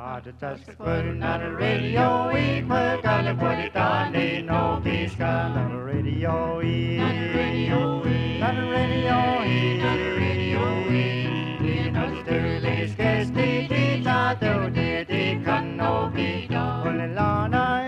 the touch putting on the radio, we put on the body down, they know peace on the radio, on the radio, on the radio, on the radio, you know the earliest guess, they did not do, they can no be done. Well, Lana,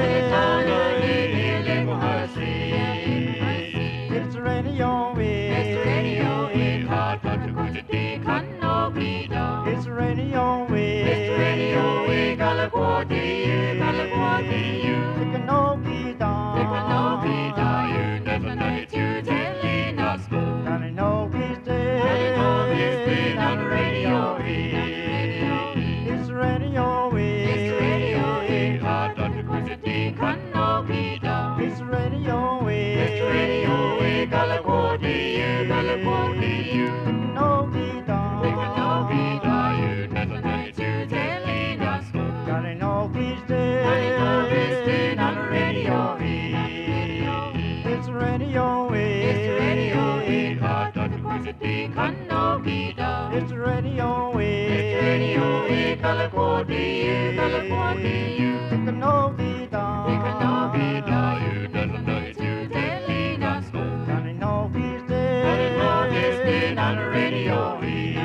it's the radio, it's the radio, it's hard but the good they can no be done. It's the radio, it's the radio, we got a body, you got a body, you. It can no be done, it can no be done. You never know it, you telling us go. And I know he's dead, and I know he's dead on the radio, it's the radio, it's the radio, it's hard but the good they can no be done. It's the radio, it's the radio, we got a body, you got a body, you. It can no be done, it can no be done. You never know it, you telling us go. God, I know he's dead, I know he's dead on the radio, it's the radio, it's the radio, it's hard but the good they can no be done. It's the radio, it's the radio, we got a body, you got a body, you. It can no be done, it can no be done. You never know it, you telling us go. God, I know he's dead, I know he's dead on the radio.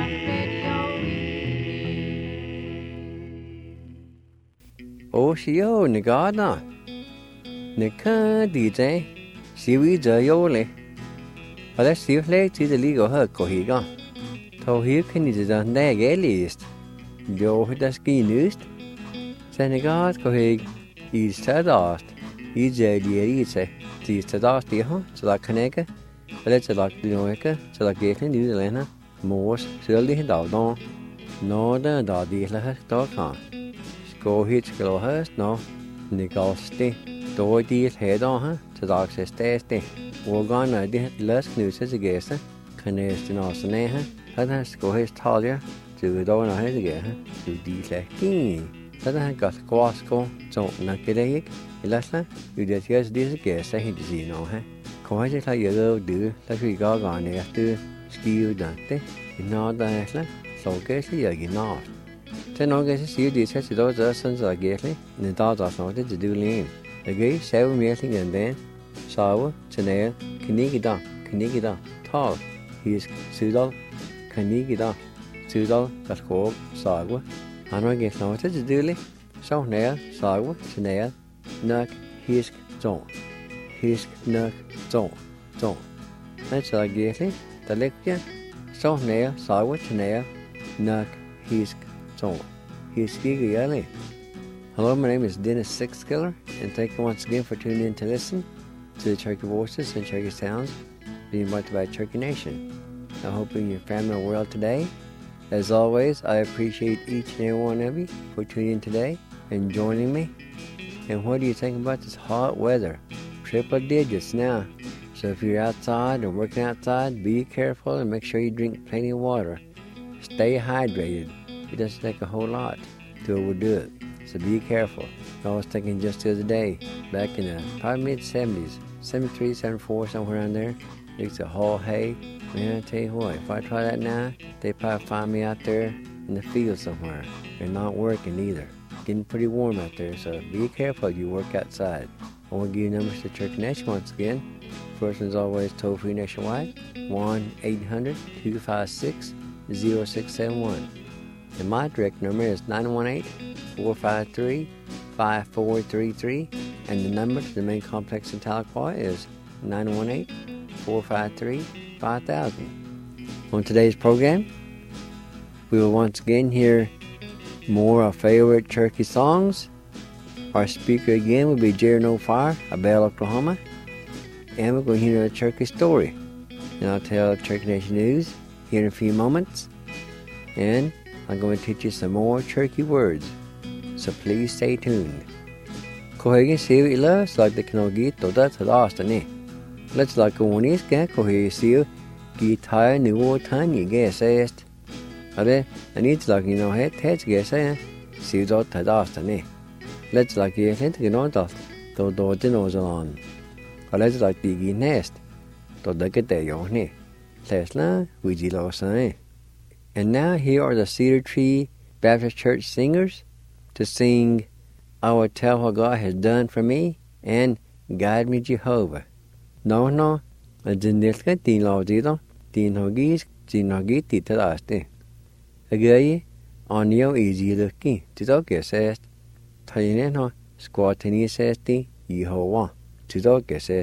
Ô xíu nè gõ nè nè khá đi chế xíu ý giờ yếu lệ và đã xíu lệ chỉ để lý gõ hơi cổ hì gõ thầu hiếp khi nì giờ nè ghé list dô hít đã ski nứt xe nè gõ cổ hì ý xa đót ý giờ đi ý chế chỉ xa đót đi hả cho là khá nè cơ và lệ cho là đi nồi cơ cho là ghé khá nứt lên hả mốt sửa lý hết đảo đo nó đã đảo đi là hết đó khả go hit go hast no nigosti do di head on ha to dog says teste organ I did less news as a guest canest no sne ha has go his talia to do na has again ha to di like ha got quasco so na kedek ilasla you did yes this guest I hit see no ha ko ha ta yo do la fi go ga ne to skill dante no da la so ke si yo no thế nói cái xíu đi sẽ chỉ đó giờ sân giờ ghé đấy nên tao giờ nói thế chỉ đưa lên cái ghế sáu mươi thì gần đến sáu cho nên cái đó thao his sự đó cái đó sự đó đặt khổ sợ quá anh nói cái nói thế chỉ đưa lên sau này sợ quá cho nên nấc his nấc trộn nên giờ ghé đấy ta lấy cái sau này sợ quá cho nên nấc his Hello, my name is Dennis Sixkiller, and thank you once again for tuning in to listen to the Cherokee Voices and Cherokee Sounds being brought to you by Cherokee Nation. I'm hoping your family are well today. As always, I appreciate each and every one of you for tuning in today and joining me. And what do you think about this hot weather? Triple digits now. So if you're outside or working outside, be careful and make sure you drink plenty of water. Stay hydrated. It doesn't take a whole lot to overdo it, so be careful. I was thinking just the other day, back in the probably mid-70s, 73, 74, somewhere around there, they used to haul hay. Man, I tell you what, if I try that now, they'd probably find me out there in the field somewhere. They're not working either. Getting pretty warm out there, so be careful if you work outside. I want to give you numbers to Cherokee Nation once again. First one is always toll-free nationwide, 1-800-256-0671. And my direct number is 918-453-5433, and the number to the main complex in Tahlequah is 918-453-5000. On today's program, we will once again hear more of our favorite Cherokee songs. Our speaker again will be Jerry No Fire of Bell, Oklahoma, and we're going to hear a Cherokee story. And I'll tell Cherokee Nation News here in a few moments, and I'm going to teach you some more Cherokee words, so please stay tuned. Kohege siu ila slag de knogi toda tadastani. Let's like go on is ga kohege siu guitar new tiny guess est. Are I need like head guess siu dot tadastani. Let's like ye hent gnon dot to do dinozalon. Let's like the nest to the get there yoni. Tesla we jilo say. And now here are the Cedar Tree Baptist Church singers to sing, I will tell what God has done for me, and guide me, Jehovah. No, a gendelka tin laudido, tin hogis, tin hogit titaraste. A gay, on yo easy looking, tidoke says, Taineno, squatini says, Yehovah, tidoke says.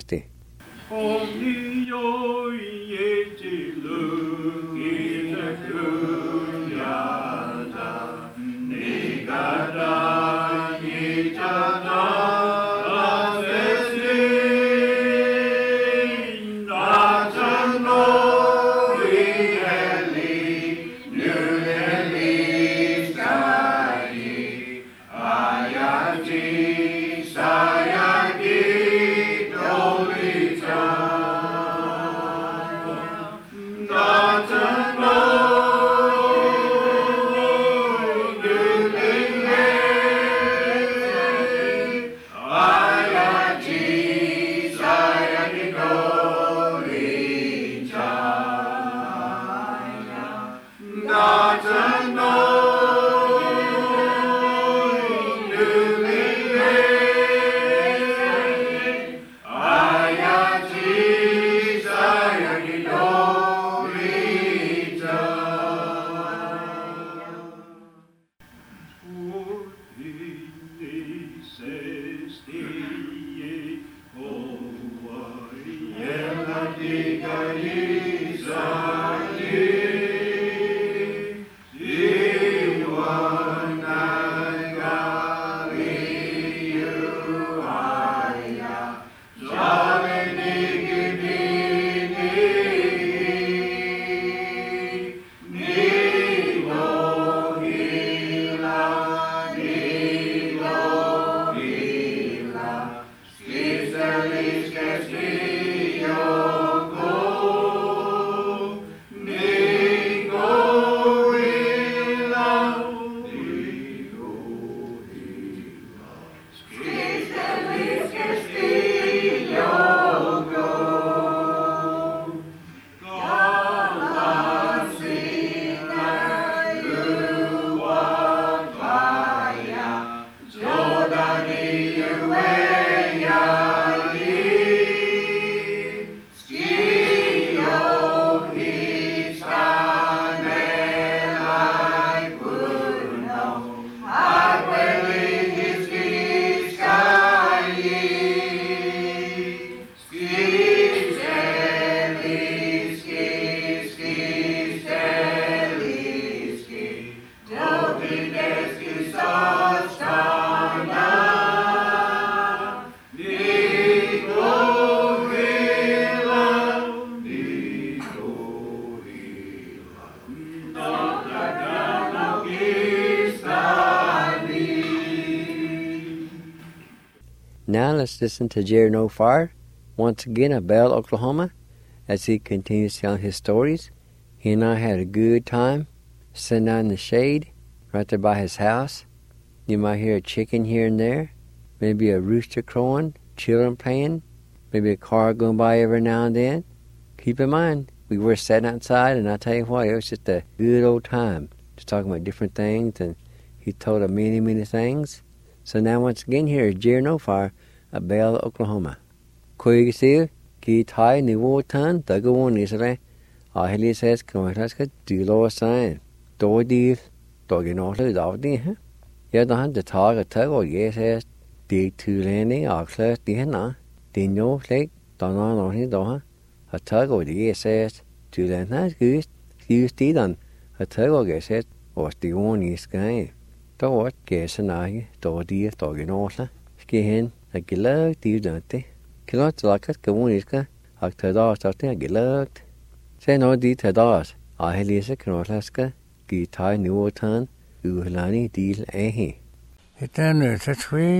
Now let's listen to Jerry No Fire, once again of Bell, Oklahoma, as he continues telling his stories. He and I had a good time, sitting out in the shade, right there by his house. You might hear a chicken here and there, maybe a rooster crowing, children playing, maybe a car going by every now and then. Keep in mind, we were sitting outside, and I tell you what, it was just a good old time, just talking about different things, and he told us many, many things. So now once again here is Jerry No Fire of Bell, Oklahoma. Quig siêu, kỳ thái ni vô thân, ta go on Israel. Ahili says, come on, let's get do low sign. Do deal, dog in all the out there. Yet the hunt the tag a tug or yes says, dig to landing or close the henna. The no lake, don't on his door. A tug or the yes says, to land nice goose, use the done. A tug or yes says, or the one is guy. Do what, guess and I, do dear, dog in all. Ski hen, a gilug, do don't they? Kilot like it, go on is guy. A tadar starting a gilug. Say no di tadas. I Lisa Knoslaska, Gi Tai New Tan, Uhlani Deal Ahi. It then it's a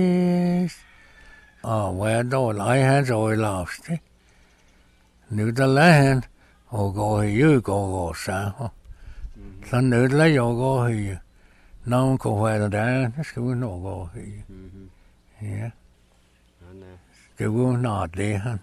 twist. Oh, where do I had all lost it? New the land, or go you go, sir. Some new lay or go here. No go where down, the school no go here. Yeah. The wound not there.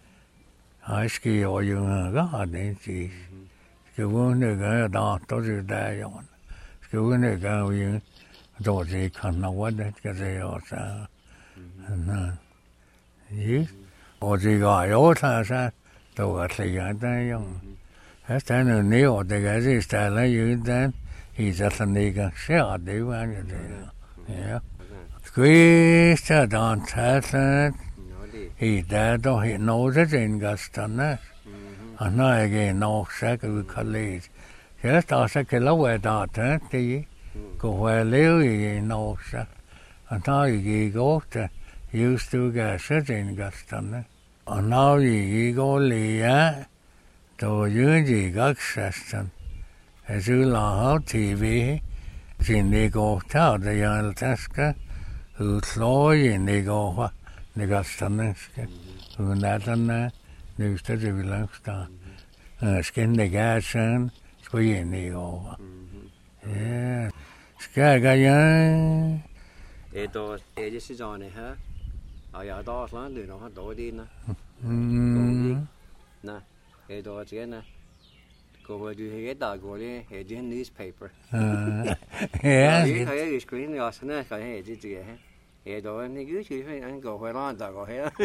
I ski or you God, then see. The wound the guy, doctor, you die on. The wound the guy, Doji kan na wada kaze osa. Na. Yes. Oji ga yo ta sa to ga tliga da yong. Hasta no ni o de ga zi sta la yu dan. I za ta ni ga sha de wa ni de. Ja. Questa dan ta I da do he no de in gastana. Ana ege no sa ku college. Ja sta sa ke la wa da ta ti. Go where liu I no sa. Ana I go ta used to ga sa in gastana. Ana I go lia to yu ji ga sastan. As you la TV sin ni go ta de yan taska. U sloi ni go wa ni gastaneske. U natana nu sta de vilangsta. Skin de gasan skoi ni go wa. Ja. Ska ga ya. Då det så jane här. Ja då slan du nog då din. Na. Då det na. Go du he da go le he the newspaper. Ja. Vi har ju screen ja så när kan he det här. Då ni gud ju han går på land där går här.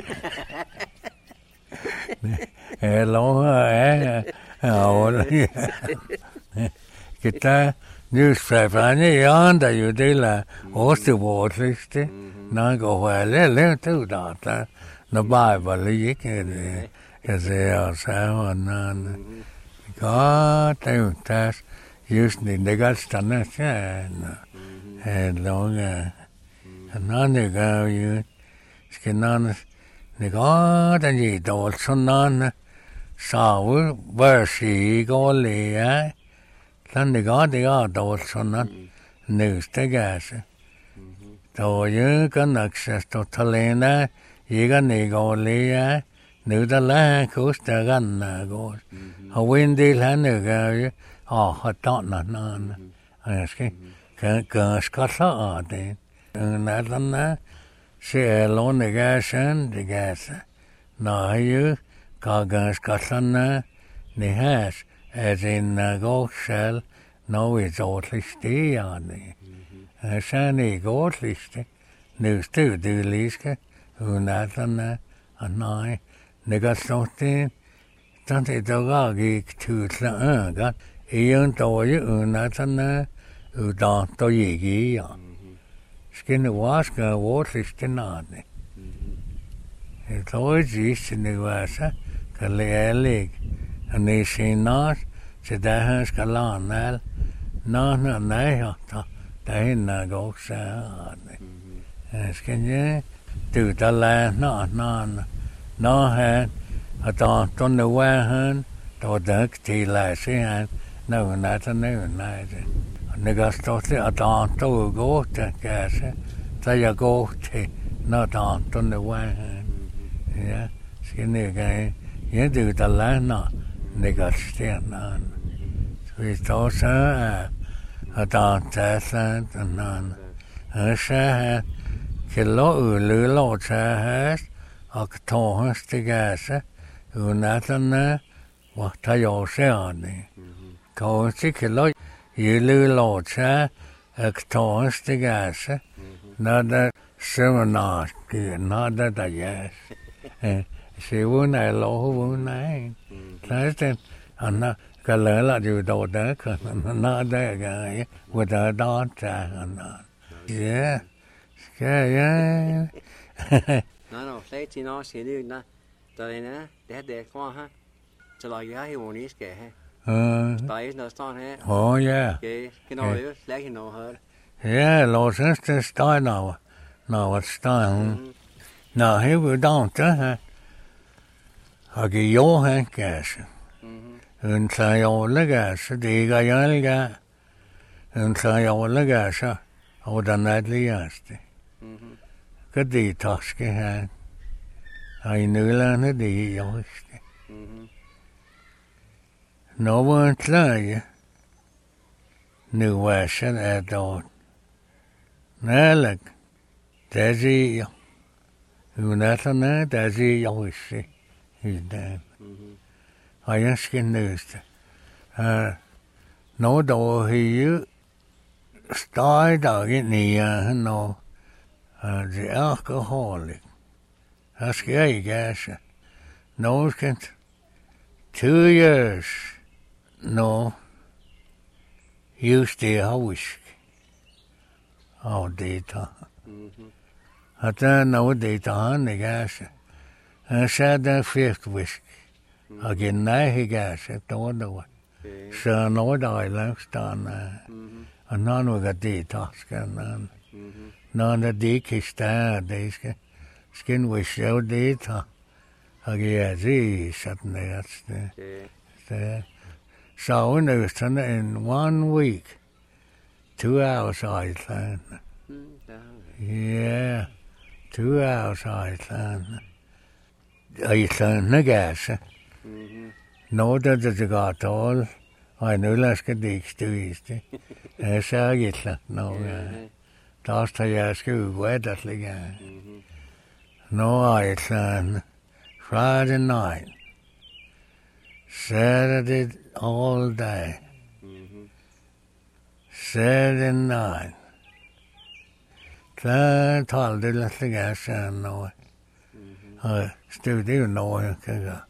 Hello. Kita newspaper ni anda ju dela återvårdsliste. När går väl le tu data. När Bible gick det. Jag säger så här God, tas just ni det gastana sen. Långa. Nan ga ju. Skenan ni God den ju då sånan. Saul versi gå le. Dann ni God det då sånan. Nu gas. Då ju kan access to talena. Iga ni gå le. Nu da la kosta ganna går. Ha windil han ga ju. Ha tana nan. Aske. Kan skalla ade. Nadana se lone gasan de gasa. Na ju ka skallana ni has as in go shell no is ordlisti ane. Sani godlisti. Nu stu du liske. Nadana anai. Negastotin, tante dogagi tutla gat, iyon toye unatana, udan toyegi ya. Skin waska wateristinane. Toy jist in the wasa, kaleelig, and they say not, sedahans kalanal, nana nayata, dahina go sa. Skin ye, do the land, not none. No han a don the wahan to the tila han no not a new night. Negastote a don to go to gas. They go to not on the wahan. Yeah, skinny again. You do the land not negastin on. We thought a don tasland and none. A shah kilo lulo chahas. Och tåhens till gäsa. Unatana var tajoseani. Kanske kilo jilu låtsa. Och tåhens till gäsa. Nada seminarki. Nada da gäs. Se vunna lo vunna. Tästen anna kalala ju då där kan nada gäs. Vada data anna. Ja. Ska ja. No, slet no se nu na. Där na, det kvar här. Så la jag ju ska här. Där är stan här. Oh ja. Okej, kan du lägga nå här. Ja, låtsas det står nå. Nå vad står. Nå, här vi dante här. Har ju han kanske. En säger gas, det går ju ga. En säger gas. Och den är ligaste. Cái taske här. I nullarna det just. Någon klar. Nu varsen är då. Nälag. Det är ju. Unatana det är ju just. Hur jag ska nösta. Nå då ju staidag in no the alcoholic. That's gay, guys. No, 2 years. No. Used to whiskey. Oh, data. I don't know data on the gas. I said the 5th whiskey. Again, now he gas it, don't know. So, no, I left on. And none of the data. None of the dick days. Skin was so data. Again, gee, sitting there. So, in 1 week, 2 hours Iceland. Yeah, 2 hours Iceland. Iceland, the gas. No, that is a got all. I know let's get the east. I say Iceland, no. That's the ask you, where that again. No Iceland. Friday night. Saturday all day. Saturday night. Then told the little gas and no. Still do know him.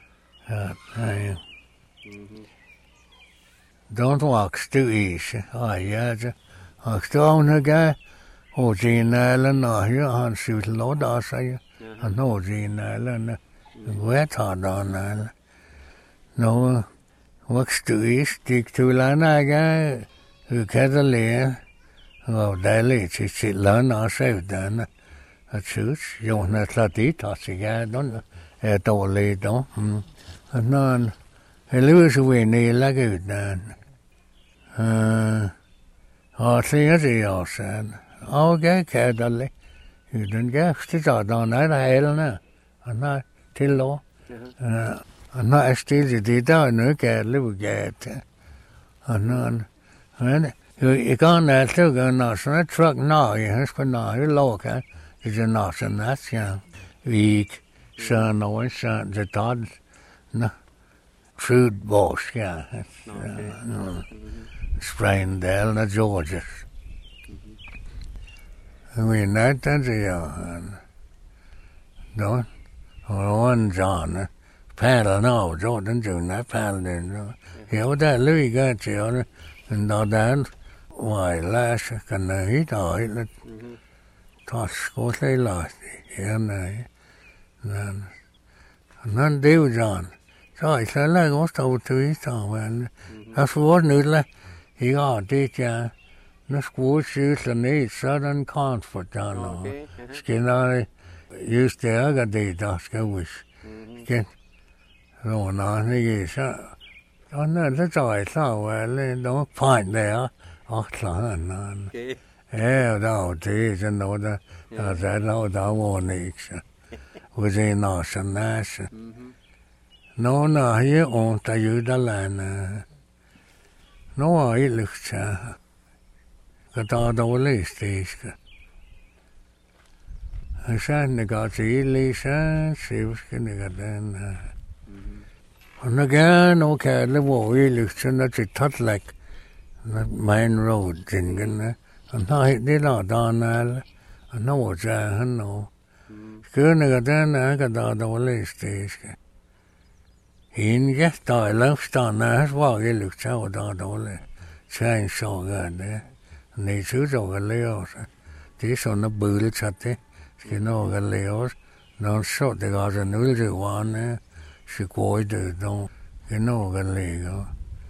Don't walk too easy. Yeah. I still on the guy. Oh, Jean Allen, here on shoot load, I say. I know Jean Allen. Wet hard on Allen. No, what's too easy? Stick to Lana guy who can't learn. Oh, daily, it's learn, I say, then. I choose. You want to let it, I say, don't. It's all late, don't. And none. I lose away near like it, then. I see it, said. Okay, Cadally. You didn't get started on that, hell, I'm not till low. I'm not still the data, no Cadally will get. And you can't actually go national truck now, you have to know, you local. It's a national, that's young. Week, son, or son, the Todd, no. Food boss, yeah. Spraindale, the Georges. We night the don't one John paddle no Jordan June paddling. Yeah, that Louis got you and all that why last can he died toss go say last and none do John. So I said like what's over to his time that's what new he got it the school shoes and need southern comfort down skin I used to I got the dust wish skin no no is on that's all I saw well don't find there none yeah no this and all that no that one within us and that's no here on the you the land no I looked God all stage. I said, the God's Lisa, she was going to get in. And again, okay, the war, we looked at it, tot like the main road, Jingen. And I did not on all. I know what's there, I know. Good, I got all stage. In get I left on that's why he looked out all change so good there. Nei chú cho cái leo tí số nó bự lên chặt thế cái nó cái leo nó sốt thì gọi là núi rượu quan này sự quay từ đâu cái nó cái leo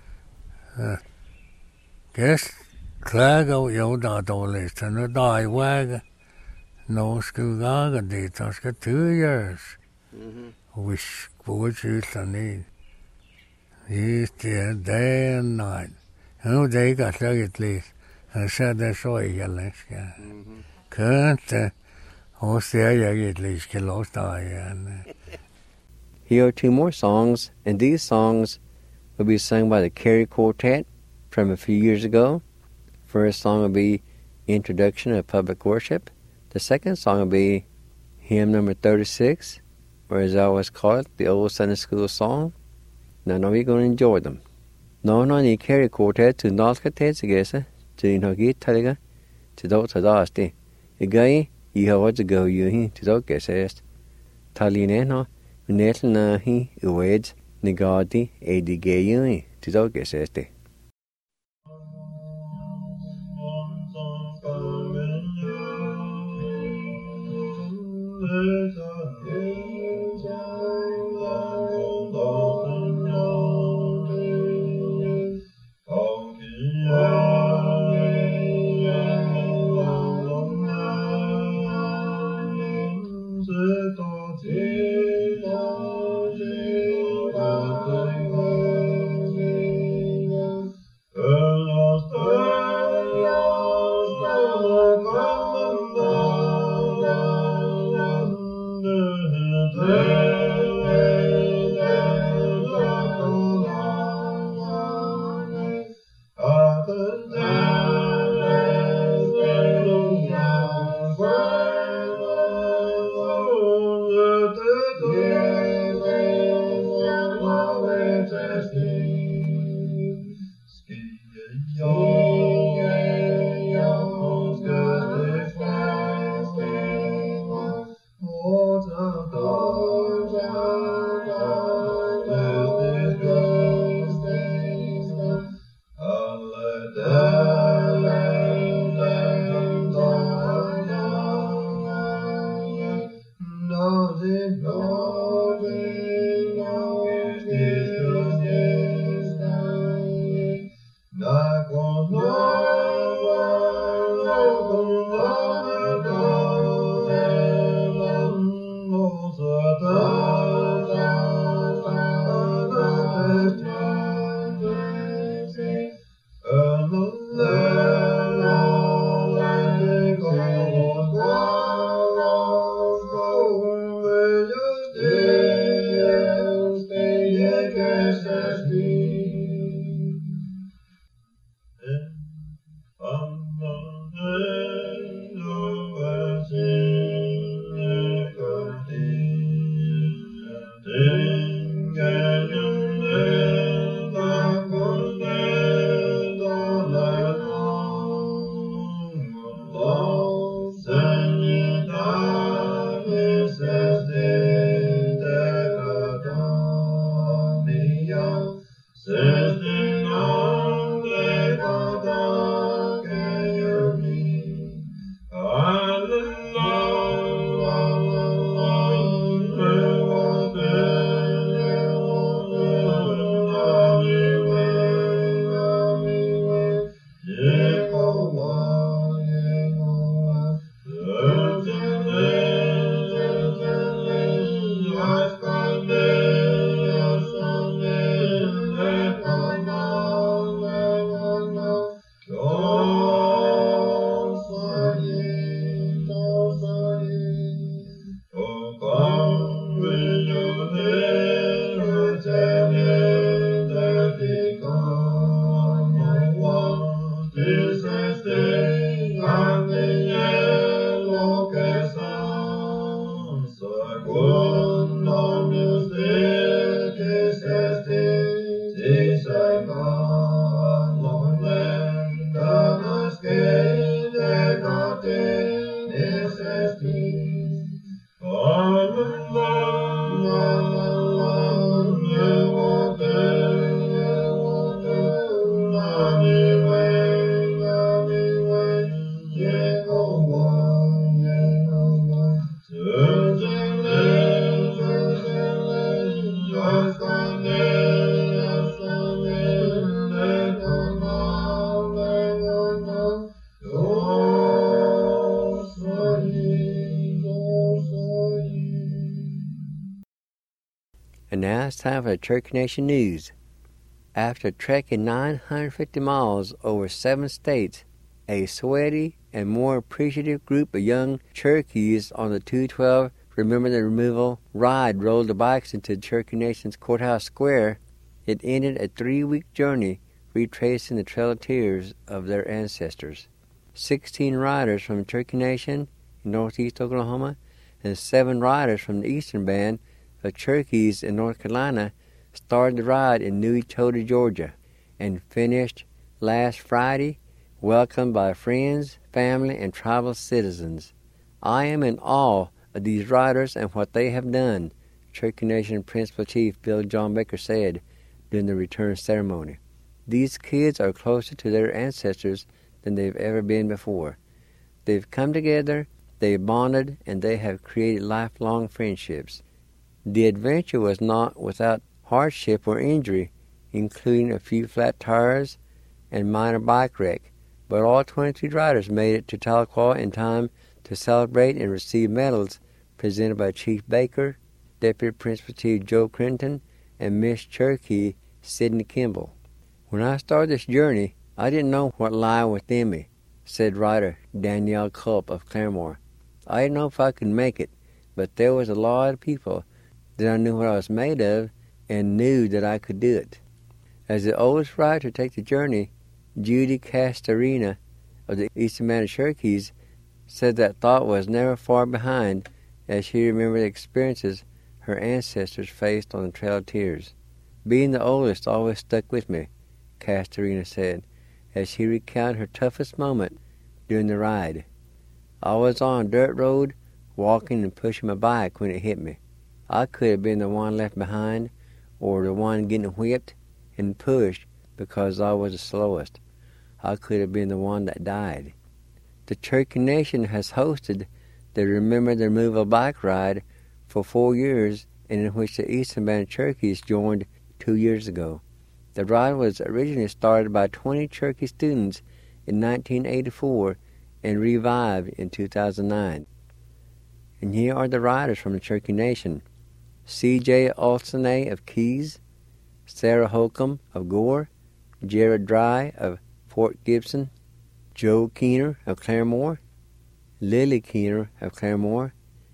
cái khá câu yếu đào đồ này thì nó đòi quá nó cứ gá cái gì đó cái 2 years which quay chữ là này is day and night nó day cả sao at least I said that's all you got left, yeah. Can't, at least get lost, Here are 2 more songs, and these songs will be sung by the Carey Quartet from a few years ago. First song will be Introduction of Public Worship. The second song will be hymn number 36, or as I always call it, the old Sunday school song. Now, we're going to enjoy them. No, the Carey Quartet to North Catet, I guess. Jin Hoki Taliga, to those Adasti. A guy, you have what to go you to those guesses. Talineno, Netlna he, Uweds, Negati, Adi Gay, to those guesses. And now it's time for the Cherokee Nation News. After trekking 950 miles over 7 states, a sweaty and more appreciative group of young Cherokees on the 212 Remember the Removal ride rolled the bikes into Cherokee Nation's Courthouse Square. It ended a 3-week journey retracing the Trail of Tears of their ancestors. 16 riders from Cherokee Nation in northeast Oklahoma and 7 riders from the eastern band of Cherokees in North Carolina started the ride in New Echota, Georgia, and finished last Friday welcomed by friends, family, and tribal citizens. I am in awe of these riders and what they have done, Cherokee Nation Principal Chief Bill John Baker said during the return ceremony. These kids are closer to their ancestors than they've ever been before. They've come together, they've bonded, and they have created lifelong friendships. The adventure was not without hardship or injury, including a few flat tires and minor bike wreck, but all 22 riders made it to Tahlequah in time to celebrate and receive medals presented by Chief Baker, Deputy Principal Chief Joe Crinton, and Miss Cherokee Sidney Kimball. When I started this journey, I didn't know what lay within me, said writer Danielle Culp of Claremore. I didn't know if I could make it, but there was a lot of people that I knew what I was made of and knew that I could do it. As the oldest rider to take the journey, Judy Castorina of the Eastern Band of Cherokees said that thought was never far behind as she remembered the experiences her ancestors faced on the Trail of Tears. Being the oldest always stuck with me, Castorina said, as she recounted her toughest moment during the ride. I was on a dirt road, walking and pushing my bike when it hit me. I could have been the one left behind, or the one getting whipped and pushed because I was the slowest. I could have been the one that died. The Cherokee Nation has hosted the Remember the Removal bike ride for 4 years, and in which the Eastern Band of Cherokees joined 2 years ago. The ride was originally started by 20 Cherokee students in 1984 and revived in 2009. And here are the riders from the Cherokee Nation: C.J. Olsenay of Keys, Sarah Holcomb of Gore, Jared Dry of Fort Gibson, Joe Keener of Claremore, Lily Keener of Claremore,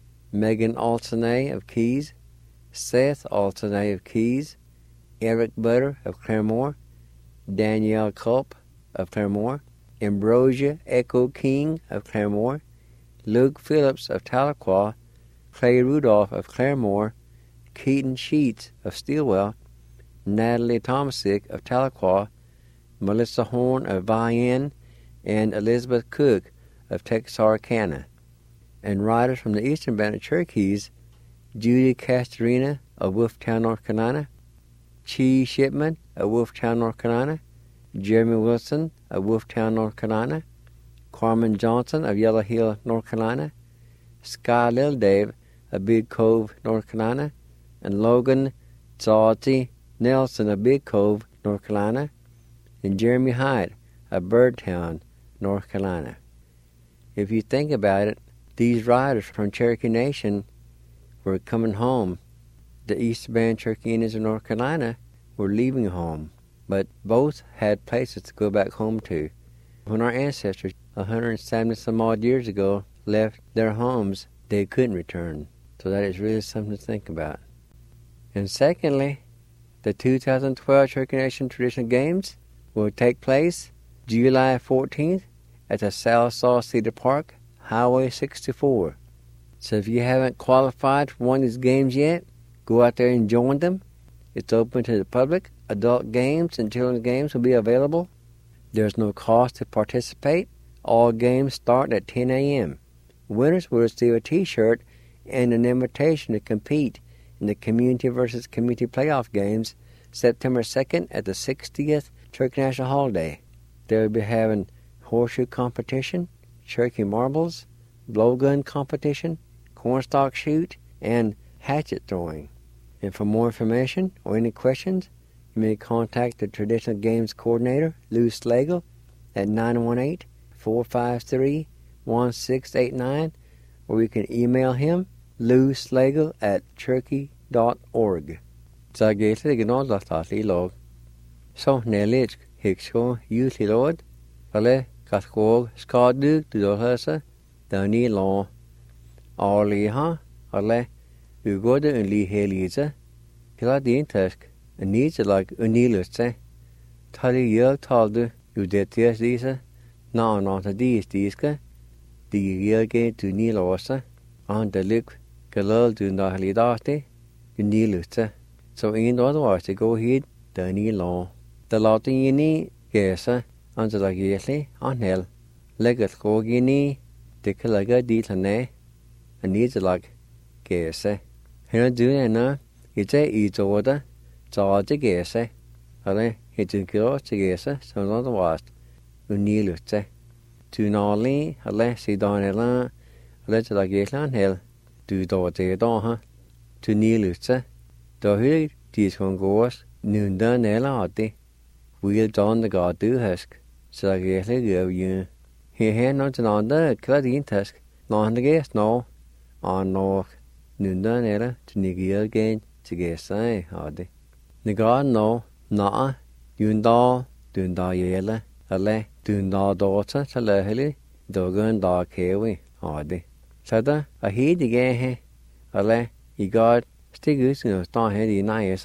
Megan Olsenay of Keys, Seth Olsenay of Keys, Eric Butter of Claremore, Danielle Culp of Claremore, Ambrosia Echo King of Claremore, Luke Phillips of Tahlequah, Clay Rudolph of Claremore, Keaton Sheets of Stilwell, Natalie Tomasic of Tahlequah, Melissa Horn of Vian, and Elizabeth Cook of Texarkana. And riders from the Eastern Band of Cherokees: Judy Castorina of Wolftown, North Carolina, Chi Shipman of Wolftown, North Carolina, Jeremy Wilson of Wolftown, North Carolina, Carmen Johnson of Yellow Hill, North Carolina, Sky Lildave of Big Cove, North Carolina, and Logan Zalty Nelson of Big Cove, North Carolina, and Jeremy Hyde of Birdtown, North Carolina. If you think about it, these riders from Cherokee Nation were coming home. The Eastern Band Cherokee Indians of North Carolina were leaving home, but both had places to go back home to. When our ancestors, 170-some-odd years ago, left their homes, they couldn't return. So that is really something to think about. And secondly, the 2012 Cherokee Nation Traditional Games will take place July 14th at the South Saw Cedar Park, Highway 64. So if you haven't qualified for one of these games yet, go out there and join them. It's open to the public. Adult games and children's games will be available. There's no cost to participate. All games start at 10 a.m. Winners will receive a T-shirt and an invitation to compete in the Community versus Community Playoff Games September 2nd at the 60th Cherokee National Holiday. They will be having horseshoe competition, Cherokee marbles, blowgun competition, cornstalk shoot, and hatchet throwing. And for more information or any questions, you may contact the Traditional Games Coordinator, Lou Slagle, at 918-453-1689, or you can email him, louslagle@cherokee.org. Zagete gnodlatali log. So nelich hiksho youthly lord, ale kathkog skadug dulhasa, dani law. Arliha, ale ugode unli heliza, kiladin tusk, and needs like unilutse. Tali yel taldu, udetias disa, na nota dies diska, di yelge to nilosa, on the luk, galal do nahlidate, unilutse. So in other words, to go ahead, dani law. The Latin yini gesa, Anzalageli Anhel Legat Gogini Decalaga di Tane Anizalag Gese. Hena Dunana Ite Itoda George Gese. Ale Hitigro Gese, so not the worst. Unilute. Tunali, Ale Sidonela, Legalaglan Hill. Du Dorte Doha. Tunilute. Dohi, these Hongos, Nunda Nella Ati. We'll don the god do husk. So I guess I go you. He had not another cladding tusk. Not the guest no. On no. Nunda Nella to Nigia again to guess I hardy. The god no. Nah. Dunda Yella. Ale. Dunda daughter to Lehili. Dogan da Kawi hardy. Sada a he the gay. Ale. He got stigus in a star heady nice.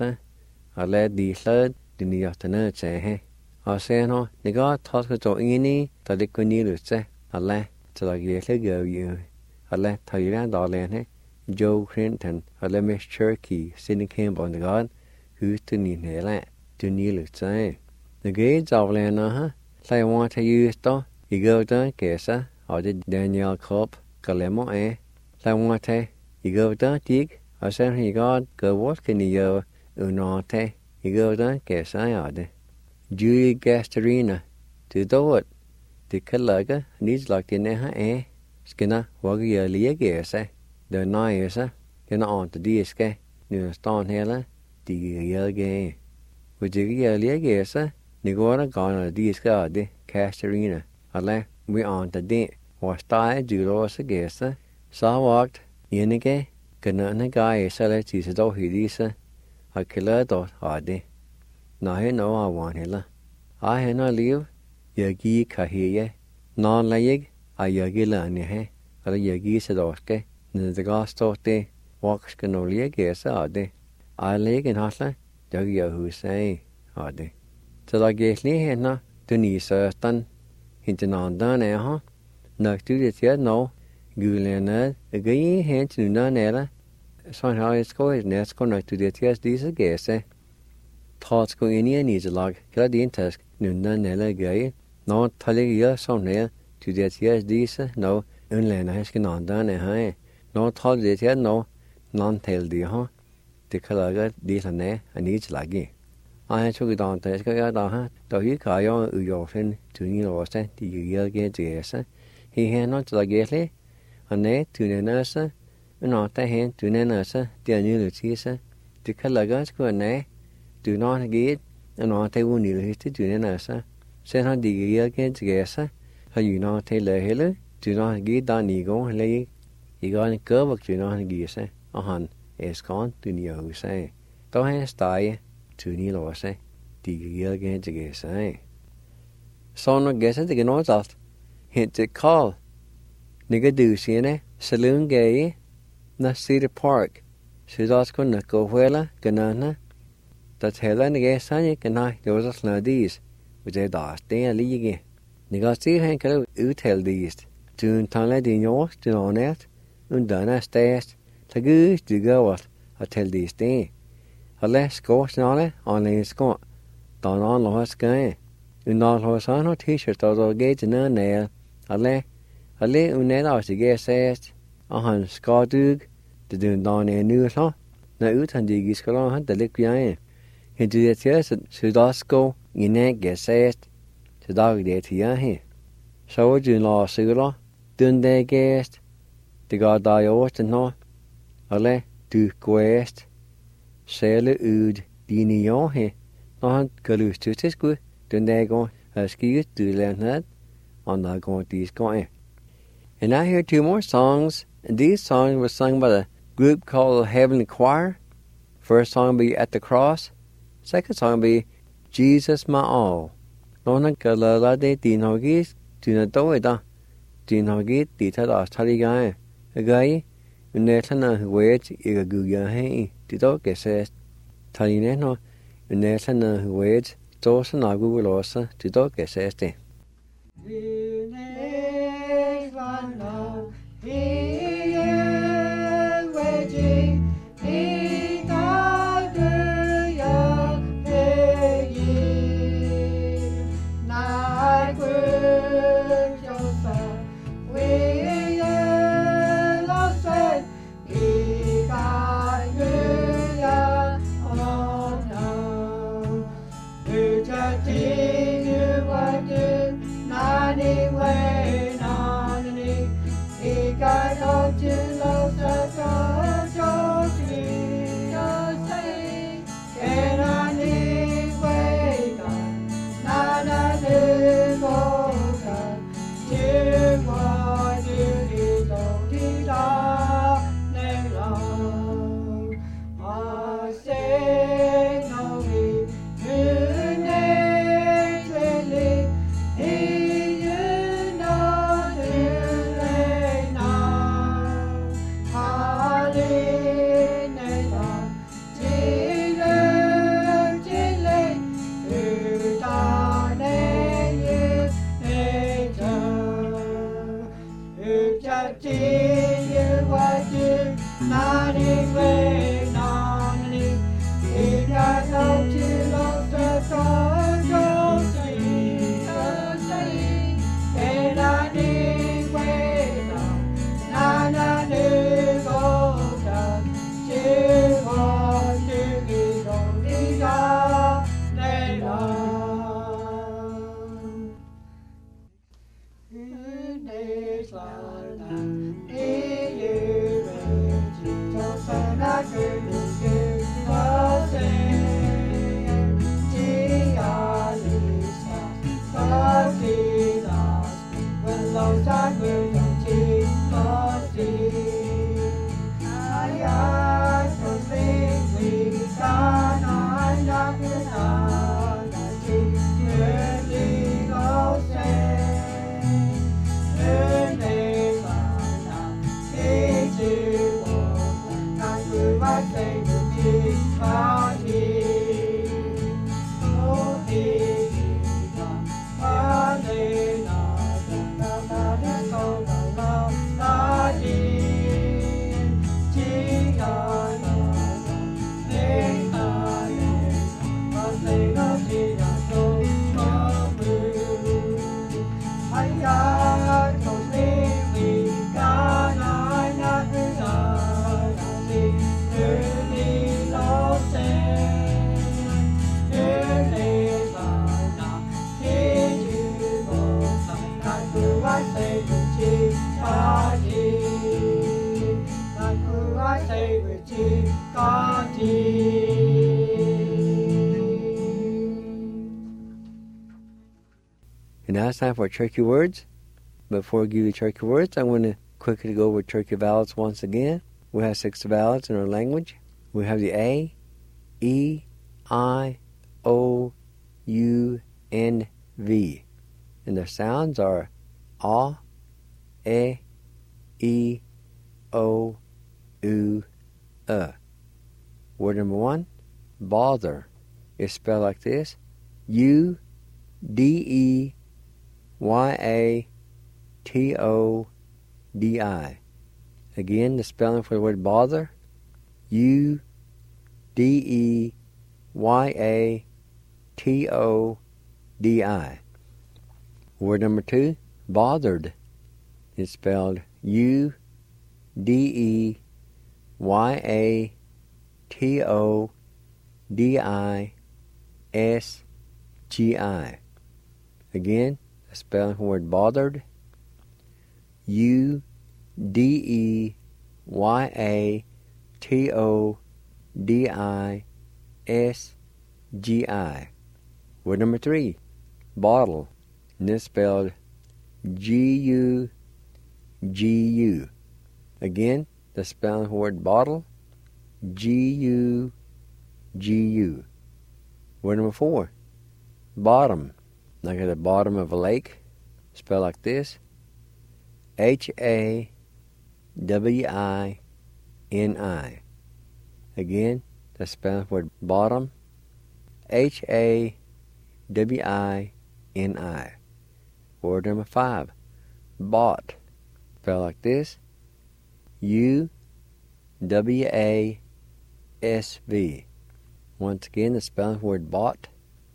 Ale the third. Den i aftenød til he. Og sen ho, det går toske to inni, da det kunne nilutse. Alle, til at gæle gav jo. Alle, tager dalen he. Joe Clinton, alle Miss Cherokee, Sidney Campbell, det går, husten i hele, til nilutse. Det gæt aflænder ha. Så jeg want to use da, I går der gæsa, og det Daniel Cobb, galemo af. Så jeg want to, I går der dig, og sen I går, gør vores kan I gøre, unåte. I go down, guess I had. Julie Gastarina, to do it. The Kalaga needs like the Neha, Skinner, Waggy Liagasa, the Niasa, then on the Diska, New Stone Hella, the Yelgay. With the Liagasa, Nigora gone a Diska, the Castarina. I left we on the day, was tied Julos Agasa, saw walked, Yenike, Ganana Guy, Salatis, Dohidisa. I killer dot hardy. Now he know I want hella. I had no leave. Yagi kahiye. Non layig. I yagila and he. A yagi said oske. The gas tote. Walks can only guess hardy. I leg in hotla. Duggy who say hardy. So I gave me henna. Denise Erston. Hinton on done eh, Knock to the theatre no. Gulianer. A gay hand to none ella. Somehow it's going next connect to the TS these guess. Thoughts go in any needs a log, Gladin task, Nunda Nella Gay, no Talia some nail to the TS these, no, unland has on done a high, no told it yet, no, non tail the the Kalaga, these and there, and each laggy. I took it on Teska, though he cayo Uyofin to Nilo the year get the he had not like gately, and they to the nurse. Not the hand to Nanasa, the annuities, the Kalagas go nay, do not get, and not a wounded to Nanasa. Send her the year against Gassa, how you not tell a hiller, do not get down ego, lay, you got a curve of you not gisa, a hun, is gone to near who say. Don't have stye to Nilo say, the year against Gassa. So no guess at the nose out. Hint the call. Nigga do see saloon gay. Na Cedar Park. Sudas kunna go huela, ganana. That's hella nige sanya ganai, there was a snowdies, which they das, they are league. Niga see hanker utel these. Tune tanla din york, to on it, undana stairs, to goose to go at, I tell these day. A less course nale, only scot. Don on the horse guy. Not horse on t shirt, although gates and a nail. A le unella to get says. Han skadug, det du dan en nu så. Na ut han digi skolan han det likvian. He du det jes sudasko ine gesest. Så dag det hier he. Så du la sula, dun de gest. Det går da jo den nå. Alle du quest. Sele ud dine jo he. Når han galus til skud, dun de går. Skiet du lernat. On the go these going. And I hear two more songs. And these songs were sung by the group called Heavenly Choir. First song will be At the Cross. Second song will be Jesus My All. Nona kalala de dinogis, dinadoida. Dinogit ditada taligae. A guy, unetana wage igaguya he, didogeses. Talineno, unetana wage, dosanagu losa, didogeseste. Night And now it's time for Cherokee words. Before I give you Cherokee words, I'm going to quickly go over Cherokee vowels once again. We have 6 vowels in our language. We have the A, E, I, O, U, N, V. And their sounds are A, E, E, O, U, Word number 1, bother, is spelled like this: U-D-E-Y-A-T-O-D-I. Again, the spelling for the word bother: U-D-E-Y-A-T-O-D-I. Word number 2, bothered, is spelled U-D-E-Y-A-T-O-D-I-S-G-I. Again, the spelling for the word bothered: U-D-E-Y-A-T-O-D-I-S-G-I. Word number 3, bottle, and it's spelled G-U-G-U. Again, the spelling for the word bottle: G-U-G-U. Word number 4, bottom, like at the bottom of a lake, spelled like this: H-A-W-I-N-I. Again, the spelling for the word bottom: H-A-W-I-N-I. Word number 5, bought, spelled like this: U-W-A-S-V. Once again, the spelling for the word bought: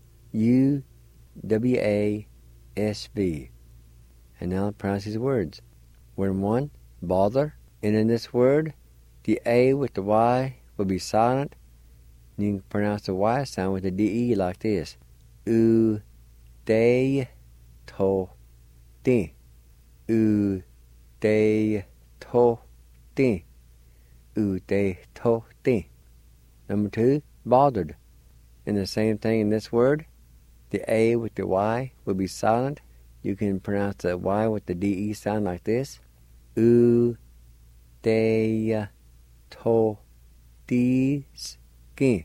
U-W-A-S-V. And now I'll pronounce these words. Word number 1, bother. And in this word, the A with the Y will be silent. And you can pronounce the Y sound with the D-E like this: U-De-To. ti. U de to ti. U de to ti. Number 2, bothered. And the same thing in this word. The A with the Y will be silent. You can pronounce the Y with the DE sound like this. U de to ti ski.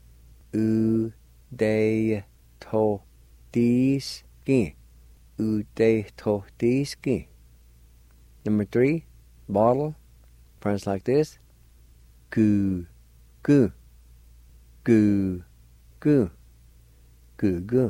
U de to ti ski. U de to ti ski. Number 3, bottle. Pronounced like this. Gu, gu, gu, gu, gu, gu.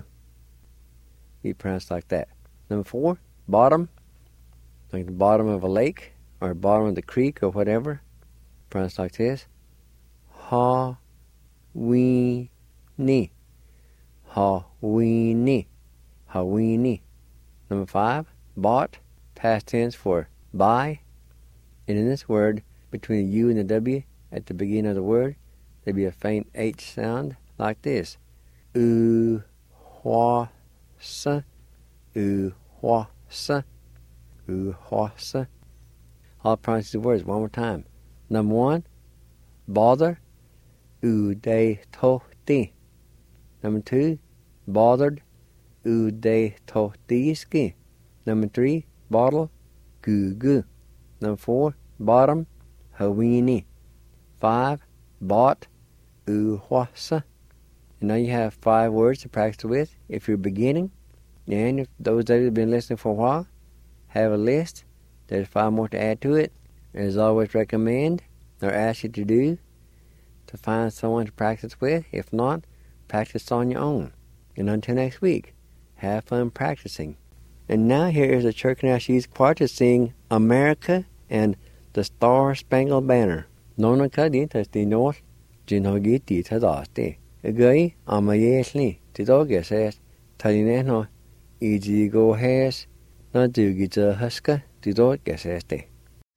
Be pronounced like that. Number 4, bottom. Like the bottom of a lake or bottom of the creek or whatever. Pronounced like this. Ha, we, ni. Ha, we, ni. Ha, we, ni. Number 5, bought. Past tense for buy. And in this word, between the U and the W at the beginning of the word, there'd be a faint H sound like this. U, hua, sa. U, hua, sa. U, hua, sa. I'll pronounce the words one more time. Number 1, bother. U, de, to, ti. Number 2, bothered. U, de, to, ti, ski. Number 3, bottle. Gu, gu. Number 4, bottom. Hawini. 5, bought. U, hua, sa. And now you have 5 words to practice with if you're beginning. And if those that have been listening for a while have a list, there's 5 more to add to it. As always, recommend or ask you to do to find someone to practice with. If not, practice on your own. And until next week, have fun practicing. And now here is the Church Canal She's Choir to sing America and the Star Spangled Banner. Nona kadi tas di north, jinogi ti tadaste. Agay amayesli, tidogeses, talineno, iji go has, na dugita huska, tidogeseste.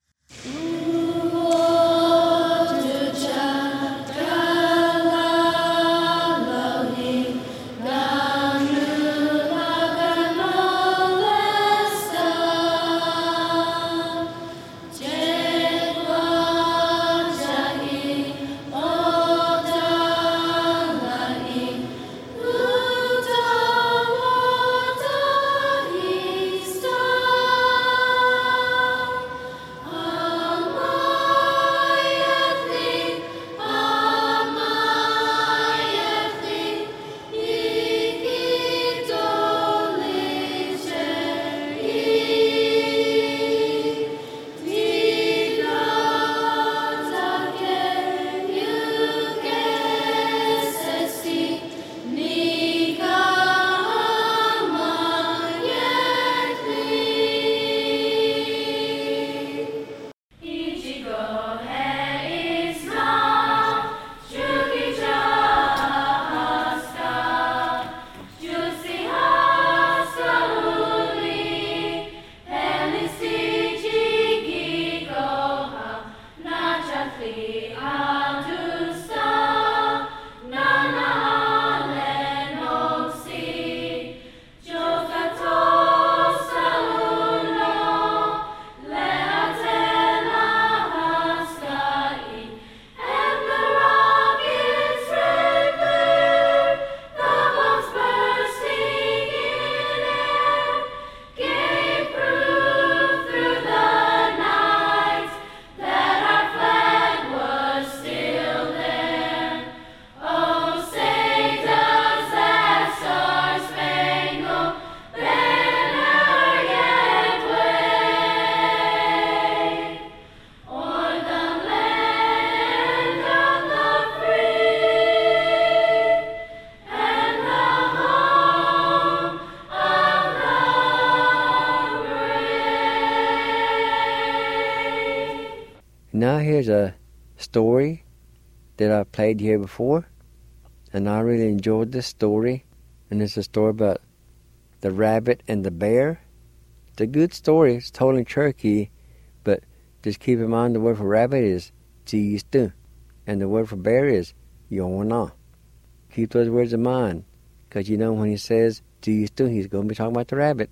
Now here's a story that I've played here before, and I really enjoyed this story. And it's a story about the rabbit and the bear. It's a good story. It's told in Cherokee, but just keep in mind the word for rabbit is jistu, and the word for bear is yona. Keep those words in mind, because you know when he says jistu, he's going to be talking about the rabbit,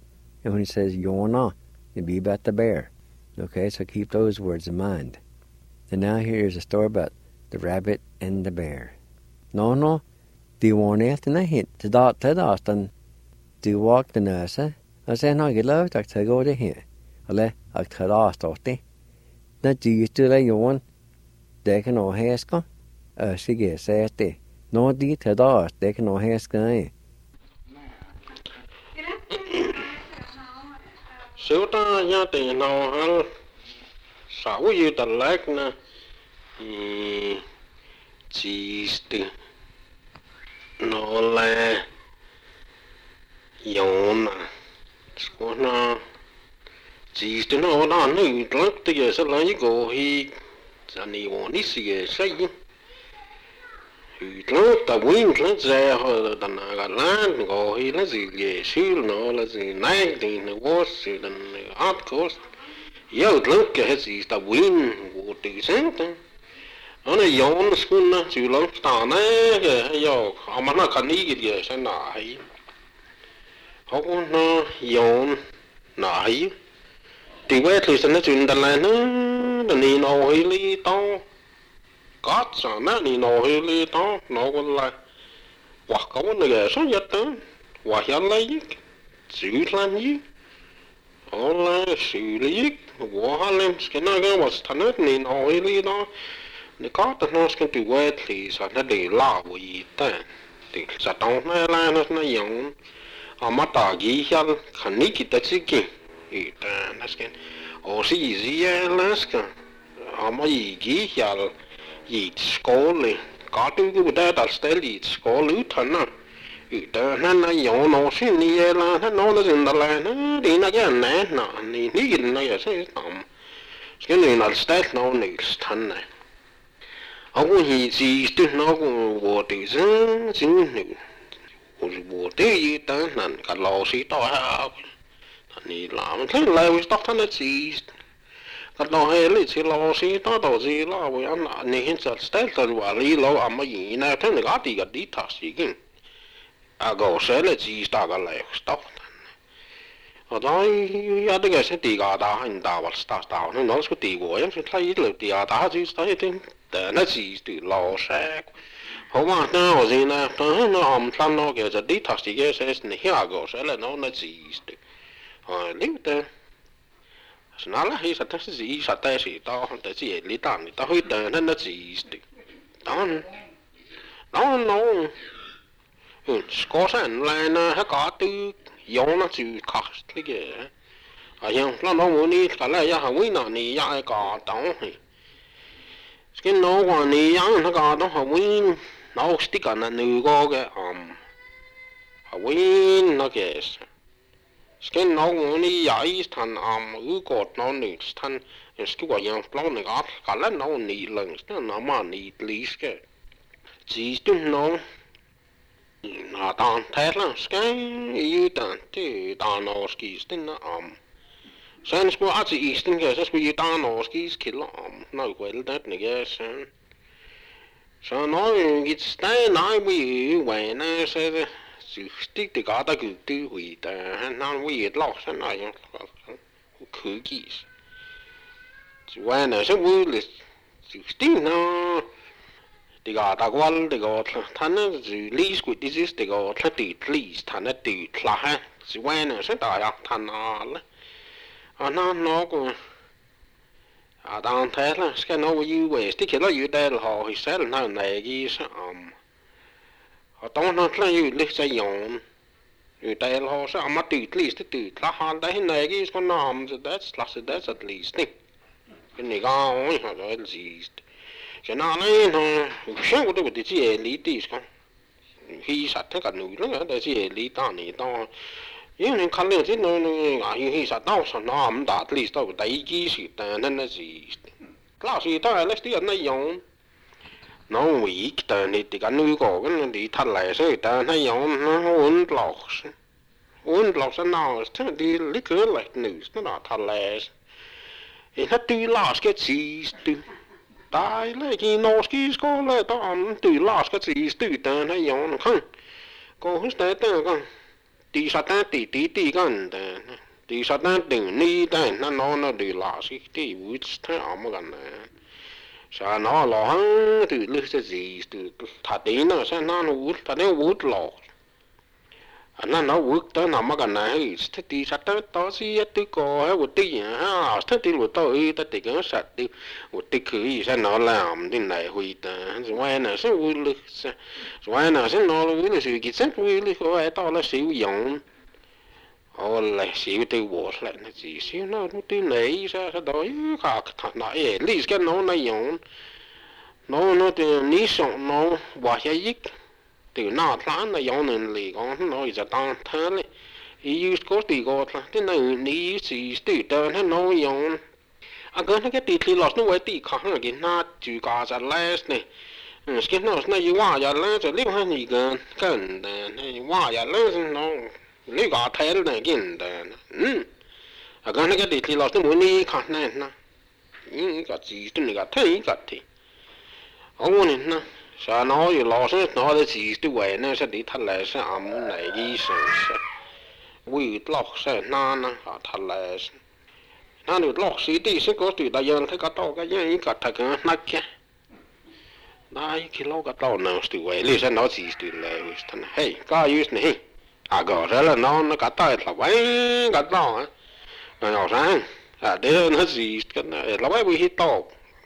And when he says Yona, it'd be about the bear. Okay, so keep those words in mind. And now here's a story about the rabbit and the bear. No, de warn efter na hit til dastan du walk the nurse. Og så har jeg lovt at jeg går det her. Eller at jeg har stått det. Når de stiller jorden, det kan nå hæske. Og så jeg siger det. Når de til das, det kan nå hæske. Så der jeg det når han så jo der lægner i sidste når la jona skåne sidste når der nyt lagt det så la jeg gå i så ni hvor ni siger sig Utlandet der vinklet sig og den er land går hele sig syl og så nej den was den opkost jeg utlandet kan sige der vin hvor det sent og når Jon skulle til langt stande jeg og man kan ikke det så nej og når Jon nej det var til sådan til den land den er nå hele dag godt så nãy nó hele đó nó còn lại hoặc có vấn đề số nhất đó hoặc hiện lấy xử làm gì họ là xử lý của họ làm cái nào cái vật thành hết nên nó hele đó nếu có thì nó sẽ tự quay thì sẽ nó để lao gì ta thì sẽ trong này là nó dùng họ mất tài gì hết khẩn ní kita chỉ thì ta nó sẽ ở gì là cái họ mất gì hết i skole có du cái bữa đó stel i skole utan na utan han jag nå sin ni eller han nå det den där na det är ju nej na ni na jag säger tam ska ni när stel nå ni stan na och hi si stu nå gå det sin nu och gå det ju där nan kan lås i då här ni làm thế là vi stopp han det Kad no heili sillä siitä tosilla voi anna niihin steltä ruoli lo amma jina tänne katika ditasikin. Ago selle siistaka leiksta. Otai ja tekee se tiikata hintaa vastasta on no sku tiikuoja se lai lötiä ta siista etin tänne siisti loseek. Homa no siinä no am sanoo ke se ditasikin se ne hiago selle no ne siisti. Ai liute Snalla hisa tässä siisa täsi tohon täsi eli tanni tahui tänne ne siisti. No. Skosan läänä hakatu jona syy kastlige. Ajan no moni kala ja hawina ni ja ka tohi. Skin no wa ni ja ka to hawin no stikana nu goge hawin no kes. Skin no moni ja istan ugot no nystan skua jan plan gat kala no ni langs no ma ni liske. Sistu no Nā tān tēlā skai jūtān tū tān oskīstin Sen sku atsi īstin kēs sku jūtān oskīs kila Nau kveldēt nikēs Sa nau git stai nai wii wēnā se Sūstik te kāta kūtū huita Nān wii et lau sen nā yung kūkīs Wēnā se wūlis Sūstik nā Det går der går det går tanne lige skulle det sidste det går det lige tanne det klar så vane så der er tanne og når nok at der taler skal nå jo vest det kan jo der har i selv når nej så og der når klar jo lidt så jon jo der har så am det lige det klar har der nej så når så that's at least det kan ikke og det sidste Sen aina sen kun det sie liitis kan. Hiisat ka nuilla det sie liitani to. Inen kalli sin no hiisat nausa naam da liista ko tai kiisi tänne siis. Klaasi täällä stiä näin. No week tänne tika nu ko kan di tällä se tänne jon on loks. On loks naus tänne di liköllä nyys na tällä. Ei hattu lasket siis. Tai lekin norski skole tam ty laskat siis tyytään ei on kan. Kohus tätä kan. Ti sata ti kan. thì sao ta đừng ni ta nó đi là gì thì vui thế ẩm cái này sao nó lo từ lúc cái gì từ thật đấy nó sao nó vui thật đấy vui lo nó vui tới nằm cái này thế thì sao ta đó gì tôi có hay một tí ha thế thì một tôi ta thì cái sao thì một tí cứ sao nó làm thế này vui ta rồi nó sẽ vui lúc rồi nó sẽ nó vui là sự kiện sẽ vui lúc rồi tao là sử dụng lại xíu từ bộ lại là gì xíu nó từ này ra đó khác thằng này lý cái nó dùng nó từ ní sống nó bỏ cái gì từ nào thằng nó dùng nên lì con nó giờ tăng thế này ý có từ có là thế này ní gì từ đó nó dùng cái từ thì nó vậy từ khác cái nó chủ cả ra less này cái nó nhưว่าya less rồi liên quan gì gần nàyว่าya less nó lấy cả thay này cái này cái đi thì là cái muốn đi khác này na cái gì cái này cái thay cái thì ông này na sao nóอยู่老是拿的几对位呢是的他来是俺们来医生是为老是那呢啊他来是那你老是的是个对的人他个到个人一个他个那个那一个老个到那是对位你是拿几对来是他嘿个有是呢个这了nó cả tay là vậy cả đó nhỏ sáng để nó gì cái này là vậy bị to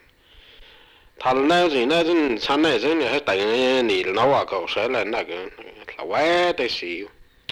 thằng này gì này chân sáng này chân này tại nỉ nó cậu sẽ là cái là vậy để xíu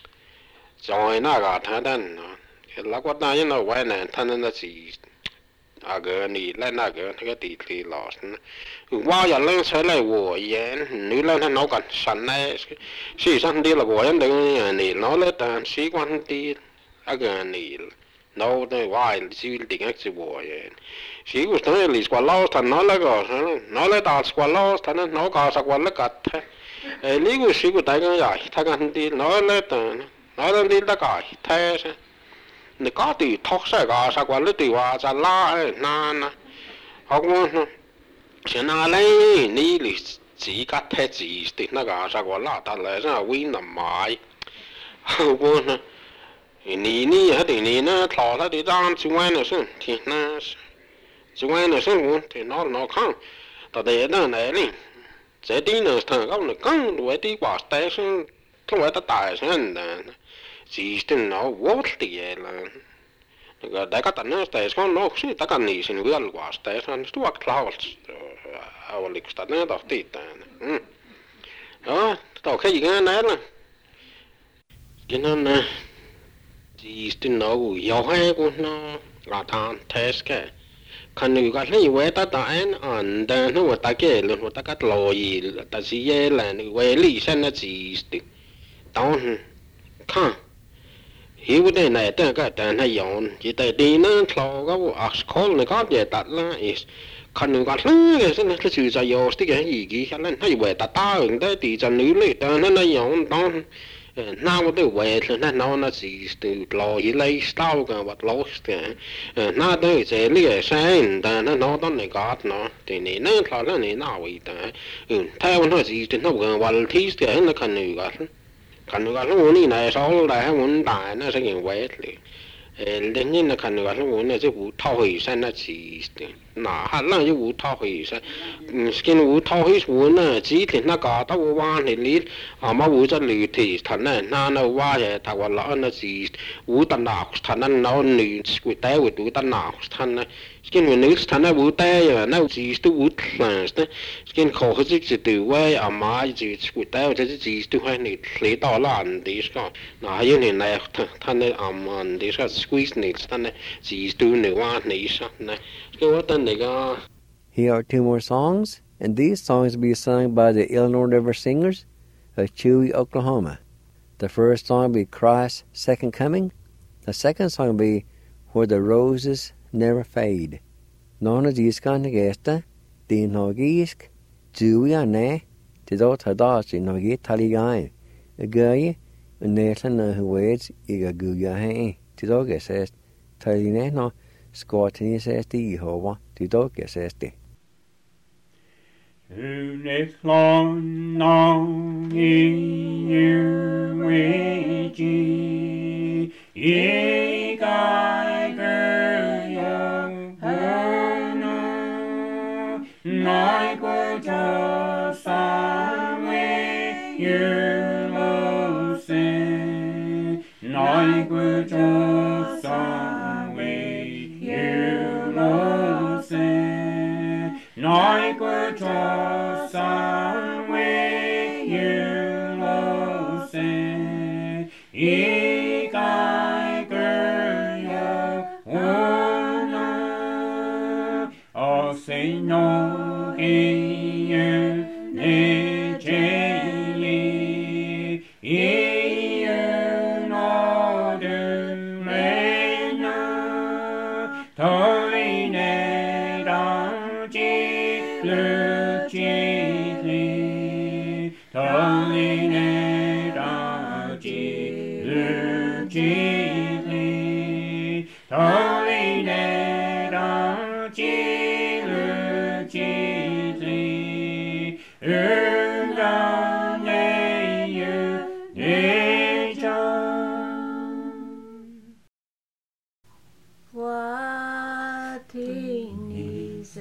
rồi nó cả thằng đó là quát này nó vậy này thằng nó gì cái nỉ lên cái tỷ lọว่าอย่างเรื่องใช้ไรวัวเย็นนี่เรื่องท่านน้องกันสันในสี่สันดีละวัวยันเดินนี่น้องเล่แต่สี่วันดีอะไรนี่น้องได้ว่าสี่ดิ่งก็สิวัวเย็นสี่กุศลลิสกว่าล้อท่านน้องเล่ก็น้องเล่ตาสกว่าล้อท่านน้องก็สักวันเล่กัดลิกุสี่กุศลก็ใหญ่ท่ากันดีน้องเล่แต่น้องเล่ดีละก็แท้ใช่นี่ก็ตีทอกใส่ก็สักวันเล่ตีว่าจะล่านานนะเขาว่า现在嘞，你哩自家睇自的那个啥个拉达来啥为难买，好不呢？你还得你呢，淘他的当就玩的是，天那是，就玩的是我天那看，到底那来哩，这地呢他搞那更为的话，但是他为的大声的，自的那我的了。大家tänne sitä on siitä kanniisin velvaasta ja sanon tuok laavals oliko sitä näin tohtiitaan joo toki ikään näillä kinnan siistin no johai kun no lataan teske kan nu ka li we ta ta en an da no ta ke lu ta ka lo yi ta si ye la ni we li san na siistin taun kan hiểu đây này ta cái ta hay dọn chỉ tại đi nó thò cái call này có về tạt là còn người ta cái cái này cái sự giải dò cái gì cái này hay về tạt ta ở đây thì chân nữ này ta nó dọn đó nào cái về là nó chỉ từ lo gì lấy sao cái vật lo cái nào đây sẽ lấy sáng ta nó đó này có nó thì này nó thò là này nào vậy ta theo nó chỉ thì nó gần vật thi cái nó cần người kan nu kan lu ni na so la ha mun da na sa yin wei li le ni na kan nu kan lu na ji wu tao hui san na ji na ha lang ji wu tao hui san skin wu tao hui wu na ji ti na ka ta wu wa ni li ma wu za li ti tan na wa ya ta wa la na ji wu tan na tan na no ni ku ta wu tu tan na tan na skin wu ni tan na wu ta ya na ji tu wu tan skin ko hu ji tu wa ma ji ku ta ji ji tu ha ni li ta la an di ska na yin ni na tan na an di ska squeeze ni tan ji tu ni wa ni sa na Here are two more songs, and these songs will be sung by the Illinois River Singers of Chewy, Oklahoma. The first song will be Christ's Second Coming. The second song will be Where the Roses Never Fade. Nona diskan gesta, din hogisk, Chewy ane, tidot hadas in hogi taligain. A guy, a netlan who waits, iga guya hay, tidoges taline no. Skåtini sästi Jehova, ty doke sästi. Unethlong in your wages, I gai ger yo no nai gu cho sa we yu lo se nai gu cho sa we yu lo se nai gu cho sa we yu lo se I gai ger yo no o se no he ne je li I no de me no toi ne da ji le ji li toi ne da ji le ji li toi ne da ji le ji li ne yu ne ja What is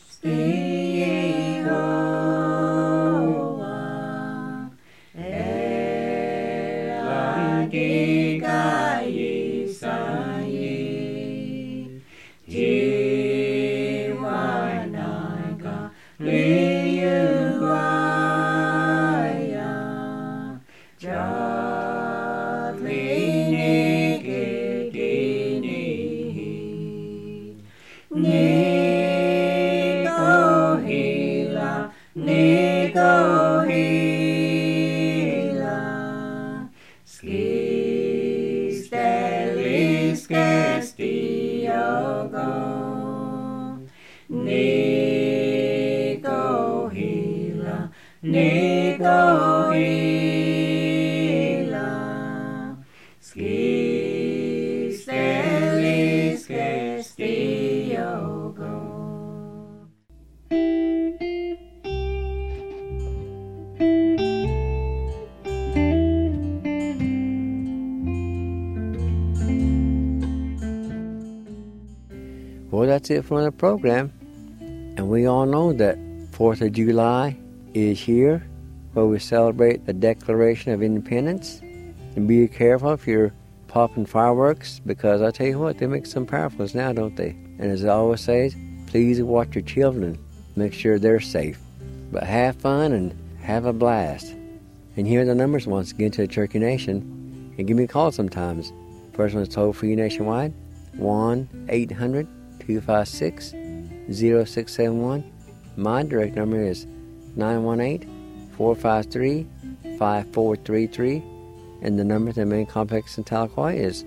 Well, that's it for the program. And we all know that 4th of July is here, where we celebrate the Declaration of Independence. And be careful if you're popping fireworks, because I tell you what, they make some powerful now, don't they? And as I always say, please watch your children. Make sure they're safe. But have fun and have a blast. And here are the numbers once again to the Cherokee Nation. And give me a call sometimes. First one is toll-free nationwide, 1-800-256-0671. My direct number is 918-453-5433. And the number to the main complex in Tahlequah is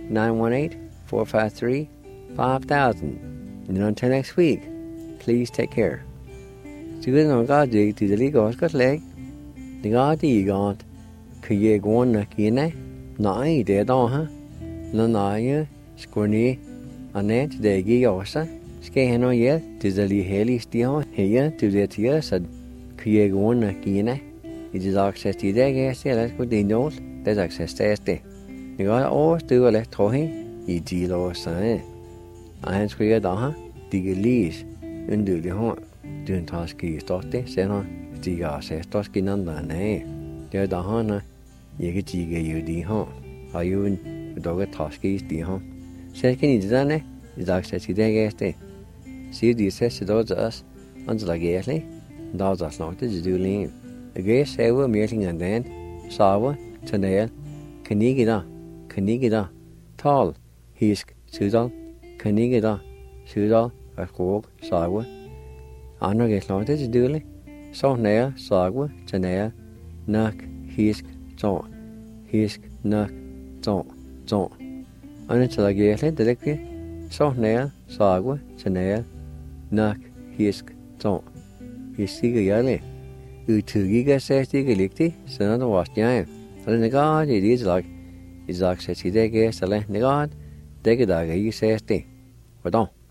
918-453-5000. And until next week, please take care. Chứ cái nào có gì thì để lý có leg. Thì có gì gọn. Khi về quan là kia này. Nói để đó ha. Nó nói nhớ. Skorni. Anh ấy thì để ghi gõ sa. Cái hẹn nói nhớ. Thì để lý hệ lý stí hông. Hệ nhớ thì để thịa sa. Khi về quan là kia này. Thì để giặc sẽ tí để ghé xe là có tình nhốt. Để giặc sẽ stê stê. Thì có ổ tư gọi là thô hê. Ý dì lô sa. Anh ấy skriver đó ha. Thì cái lý. Under det har du tar ski startet sen har stiga sig starski nanda nej det där har na jag tiga ju de har ju en dagar tar ski de har sen kan inte där nej idag så sig det gäste se de ses då oss andra gäsle då så snart det du lin det ser vi meeting den sawa tanel kanigida tal hisk sudan kanigida sudan at kåk, sagwe. Andre gæsler det til dyrlig. Så nære, sagwe, til nære. Nok, hisk, tår. Hisk, nok, tår. Andre til at gæsle det ikke. Så nære, sagwe, til nære. Nok, hisk, tår. Hisk, ikke jævlig. Udtrykker sig ikke ligtigt, så når du var stjerne. Og det er godt, det er det slag. I sagt sig til det gæsler, det er godt. Det er ikke der, ikke sæs det. Hvordan?